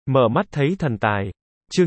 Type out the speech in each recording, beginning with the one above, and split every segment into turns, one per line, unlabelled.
Mở mắt thấy thần tài. Chương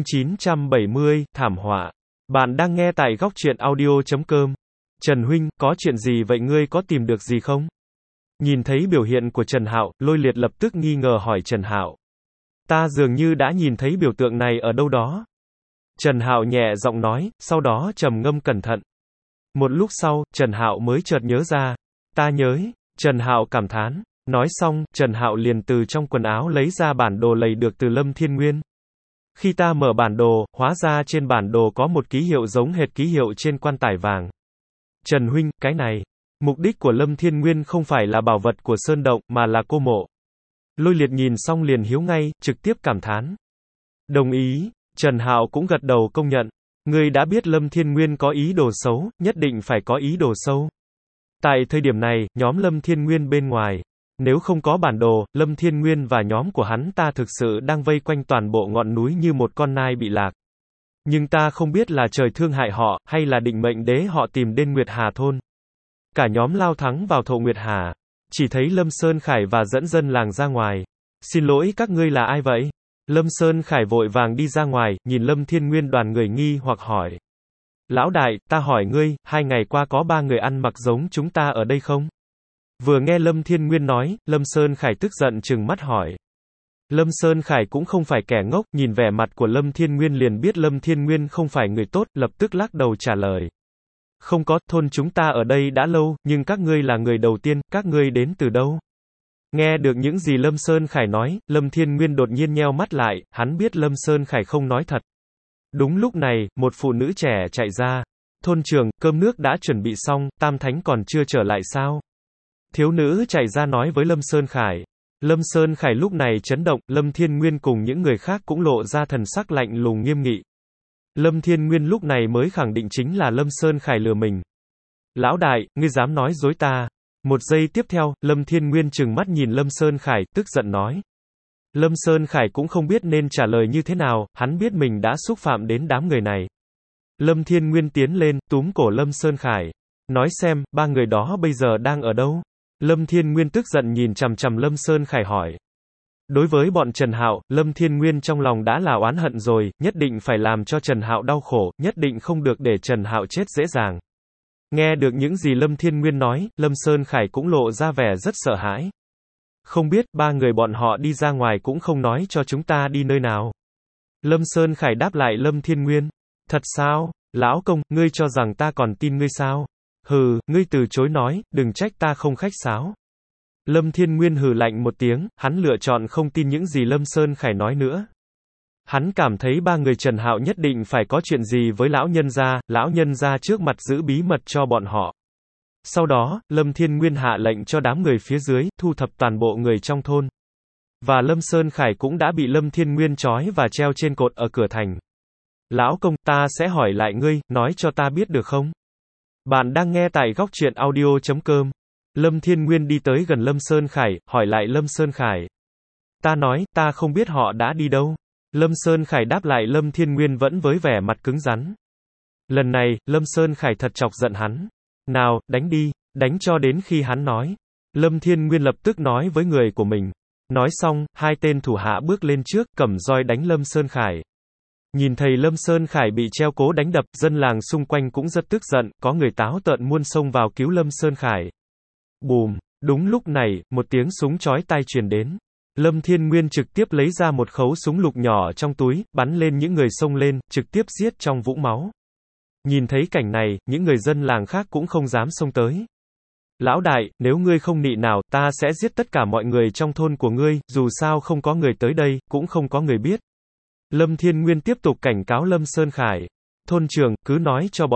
970, thảm họa. Bạn đang nghe tại góc truyện audio.com. Trần huynh, có chuyện gì vậy, ngươi có tìm được gì không? Nhìn thấy biểu hiện của Trần Hạo, Lôi Liệt lập tức nghi ngờ hỏi Trần Hạo. Ta dường như đã nhìn thấy biểu tượng này ở đâu đó. Trần Hạo nhẹ giọng nói, sau đó trầm ngâm cẩn thận. Một lúc sau, Trần Hạo mới chợt nhớ ra. Ta nhớ. Trần Hạo cảm thán. Nói xong, Trần Hạo liền từ trong quần áo lấy ra bản đồ lầy được từ Lâm Thiên Nguyên. Khi ta mở bản đồ, hóa ra trên bản đồ có một ký hiệu giống hệt ký hiệu trên quan tài vàng. Trần huynh, cái này. Mục đích của Lâm Thiên Nguyên không phải là bảo vật của Sơn Động, mà là cô mộ. Lôi Liệt nhìn xong liền hiếu ngay, trực tiếp cảm thán. Đồng ý. Trần Hạo cũng gật đầu công nhận. Ngươi đã biết Lâm Thiên Nguyên có ý đồ xấu, nhất định phải có ý đồ sâu. Tại thời điểm này, nhóm Lâm Thiên Nguyên bên ngoài. Nếu không có bản đồ, Lâm Thiên Nguyên và nhóm của hắn ta thực sự đang vây quanh toàn bộ ngọn núi như một con nai bị lạc. Nhưng ta không biết là trời thương hại họ, hay là định mệnh đế họ tìm đến Nguyệt Hà thôn. Cả nhóm lao thẳng vào thổ Nguyệt Hà. Chỉ thấy Lâm Sơn Khải và dẫn dân làng ra ngoài. Xin lỗi, các ngươi là ai vậy? Lâm Sơn Khải vội vàng đi ra ngoài, nhìn Lâm Thiên Nguyên đoàn người nghi hoặc hỏi. Lão đại, ta hỏi ngươi, 2 ngày qua có 3 người ăn mặc giống chúng ta ở đây không? Vừa nghe Lâm Thiên Nguyên nói, Lâm Sơn Khải tức giận trừng mắt hỏi. Lâm Sơn Khải cũng không phải kẻ ngốc, nhìn vẻ mặt của Lâm Thiên Nguyên liền biết Lâm Thiên Nguyên không phải người tốt, lập tức lắc đầu trả lời. Không có, thôn chúng ta ở đây đã lâu, nhưng các ngươi là người đầu tiên, các ngươi đến từ đâu? Nghe được những gì Lâm Sơn Khải nói, Lâm Thiên Nguyên đột nhiên nheo mắt lại, hắn biết Lâm Sơn Khải không nói thật. Đúng lúc này, một phụ nữ trẻ chạy ra. Thôn trưởng, cơm nước đã chuẩn bị xong, Tam Thánh còn chưa trở lại sao? Thiếu nữ chạy ra nói với Lâm Sơn Khải. Lâm Sơn Khải lúc này chấn động, Lâm Thiên Nguyên cùng những người khác cũng lộ ra thần sắc lạnh lùng nghiêm nghị. Lâm Thiên Nguyên lúc này mới khẳng định chính là Lâm Sơn Khải lừa mình. Lão đại, ngươi dám nói dối ta? Một giây tiếp theo, Lâm Thiên Nguyên trừng mắt nhìn Lâm Sơn Khải, tức giận nói. Lâm Sơn Khải cũng không biết nên trả lời như thế nào, hắn biết mình đã xúc phạm đến đám người này. Lâm Thiên Nguyên tiến lên, túm cổ Lâm Sơn Khải. Nói xem, 3 người đó bây giờ đang ở đâu? Lâm Thiên Nguyên tức giận nhìn chằm chằm Lâm Sơn Khải hỏi. Đối với bọn Trần Hạo, Lâm Thiên Nguyên trong lòng đã là oán hận rồi, nhất định phải làm cho Trần Hạo đau khổ, nhất định không được để Trần Hạo chết dễ dàng. Nghe được những gì Lâm Thiên Nguyên nói, Lâm Sơn Khải cũng lộ ra vẻ rất sợ hãi. Không biết, 3 người bọn họ đi ra ngoài cũng không nói cho chúng ta đi nơi nào. Lâm Sơn Khải đáp lại Lâm Thiên Nguyên. Thật sao? Lão công, ngươi cho rằng ta còn tin ngươi sao? Hừ, ngươi từ chối nói, đừng trách ta không khách sáo. Lâm Thiên Nguyên hừ lạnh một tiếng, hắn lựa chọn không tin những gì Lâm Sơn Khải nói nữa. Hắn cảm thấy 3 người Trần Hạo nhất định phải có chuyện gì với lão nhân gia trước mặt giữ bí mật cho bọn họ. Sau đó, Lâm Thiên Nguyên hạ lệnh cho đám người phía dưới, thu thập toàn bộ người trong thôn. Và Lâm Sơn Khải cũng đã bị Lâm Thiên Nguyên trói và treo trên cột ở cửa thành. Lão công, ta sẽ hỏi lại ngươi, nói cho ta biết được không? Bạn đang nghe tại góc truyện audio.com. Lâm Thiên Nguyên đi tới gần Lâm Sơn Khải, hỏi lại Lâm Sơn Khải. Ta nói, ta không biết họ đã đi đâu. Lâm Sơn Khải đáp lại Lâm Thiên Nguyên vẫn với vẻ mặt cứng rắn. Lần này, Lâm Sơn Khải thật chọc giận hắn. Nào, đánh đi, đánh cho đến khi hắn nói. Lâm Thiên Nguyên lập tức nói với người của mình. Nói xong, 2 tên thủ hạ bước lên trước, cầm roi đánh Lâm Sơn Khải. Nhìn thấy Lâm Sơn Khải bị treo cố đánh đập, dân làng xung quanh cũng rất tức giận, có người táo tợn muôn xông vào cứu Lâm Sơn Khải. Bùm, đúng lúc này, một tiếng súng chói tai truyền đến. Lâm Thiên Nguyên trực tiếp lấy ra một khẩu súng lục nhỏ trong túi, bắn lên những người xông lên, trực tiếp giết trong vũng máu. Nhìn thấy cảnh này, những người dân làng khác cũng không dám xông tới. Lão đại, nếu ngươi không nị nào, ta sẽ giết tất cả mọi người trong thôn của ngươi, dù sao không có người tới đây, cũng không có người biết. Lâm Thiên Nguyên tiếp tục cảnh cáo Lâm Sơn Khải. Thôn trưởng, cứ nói cho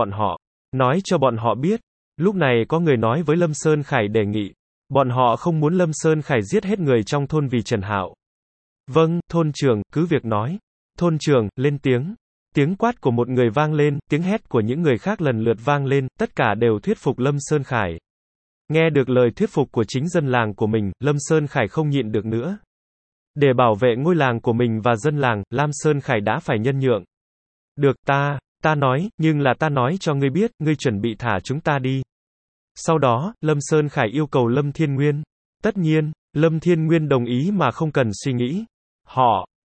bọn họ biết. Lúc này có người nói với Lâm Sơn Khải đề nghị. Bọn họ không muốn Lâm Sơn Khải giết hết người trong thôn vì Trần Hạo. Vâng, thôn trưởng, cứ việc nói. Thôn trưởng, lên tiếng. Tiếng quát của một người vang lên, tiếng hét của những người khác lần lượt vang lên, tất cả đều thuyết phục Lâm Sơn Khải. Nghe được lời thuyết phục của chính dân làng của mình, Lâm Sơn Khải không nhịn được nữa. Để bảo vệ ngôi làng của mình và dân làng, Lâm Sơn Khải đã phải nhân nhượng. Được, ta nói, nhưng là ta nói cho ngươi biết, ngươi chuẩn bị thả chúng ta đi. Sau đó, Lâm Sơn Khải yêu cầu Lâm Thiên Nguyên. Tất nhiên, Lâm Thiên Nguyên đồng ý mà không cần suy nghĩ.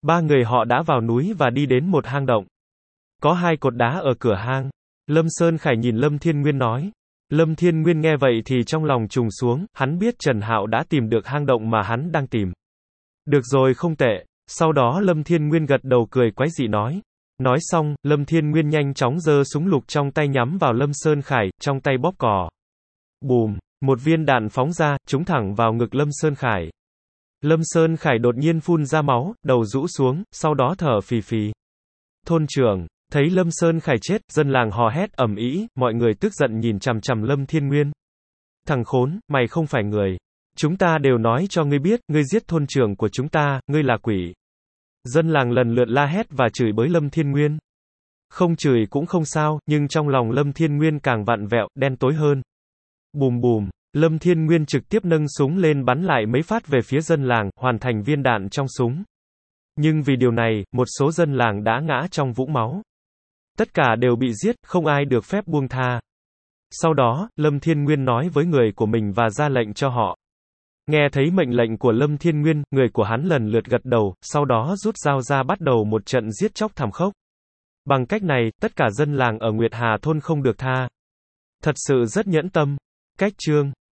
Ba người họ đã vào núi và đi đến một hang động. Có hai cột đá ở cửa hang. Lâm Sơn Khải nhìn Lâm Thiên Nguyên nói. Lâm Thiên Nguyên nghe vậy thì trong lòng trùng xuống, hắn biết Trần Hạo đã tìm được hang động mà hắn đang tìm. Được rồi, không tệ. Sau đó Lâm Thiên Nguyên gật đầu cười quái dị nói. Nói xong, Lâm Thiên Nguyên nhanh chóng giơ súng lục trong tay nhắm vào Lâm Sơn Khải, trong tay bóp cò. Bùm, một viên đạn phóng ra, trúng thẳng vào ngực Lâm Sơn Khải. Lâm Sơn Khải đột nhiên phun ra máu, đầu rũ xuống, sau đó thở phì phì. Thôn trưởng, thấy Lâm Sơn Khải chết, dân làng hò hét ầm ĩ, mọi người tức giận nhìn chằm chằm Lâm Thiên Nguyên. Thằng khốn, mày không phải người. Chúng ta đều nói cho ngươi biết, ngươi giết thôn trưởng của chúng ta, ngươi là quỷ. Dân làng lần lượt la hét và chửi bới Lâm Thiên Nguyên. Không chửi cũng không sao, nhưng trong lòng Lâm Thiên Nguyên càng vặn vẹo, đen tối hơn. Bùm bùm, Lâm Thiên Nguyên trực tiếp nâng súng lên bắn lại mấy phát về phía dân làng, hoàn thành viên đạn trong súng. Nhưng vì điều này, một số dân làng đã ngã trong vũng máu. Tất cả đều bị giết, không ai được phép buông tha. Sau đó, Lâm Thiên Nguyên nói với người của mình và ra lệnh cho họ. Nghe thấy mệnh lệnh của Lâm Thiên Nguyên, người của hắn lần lượt gật đầu, sau đó rút dao ra bắt đầu một trận giết chóc thảm khốc. Bằng cách này, tất cả dân làng ở Nguyệt Hà thôn không được tha. Thật sự rất nhẫn tâm. Cách chương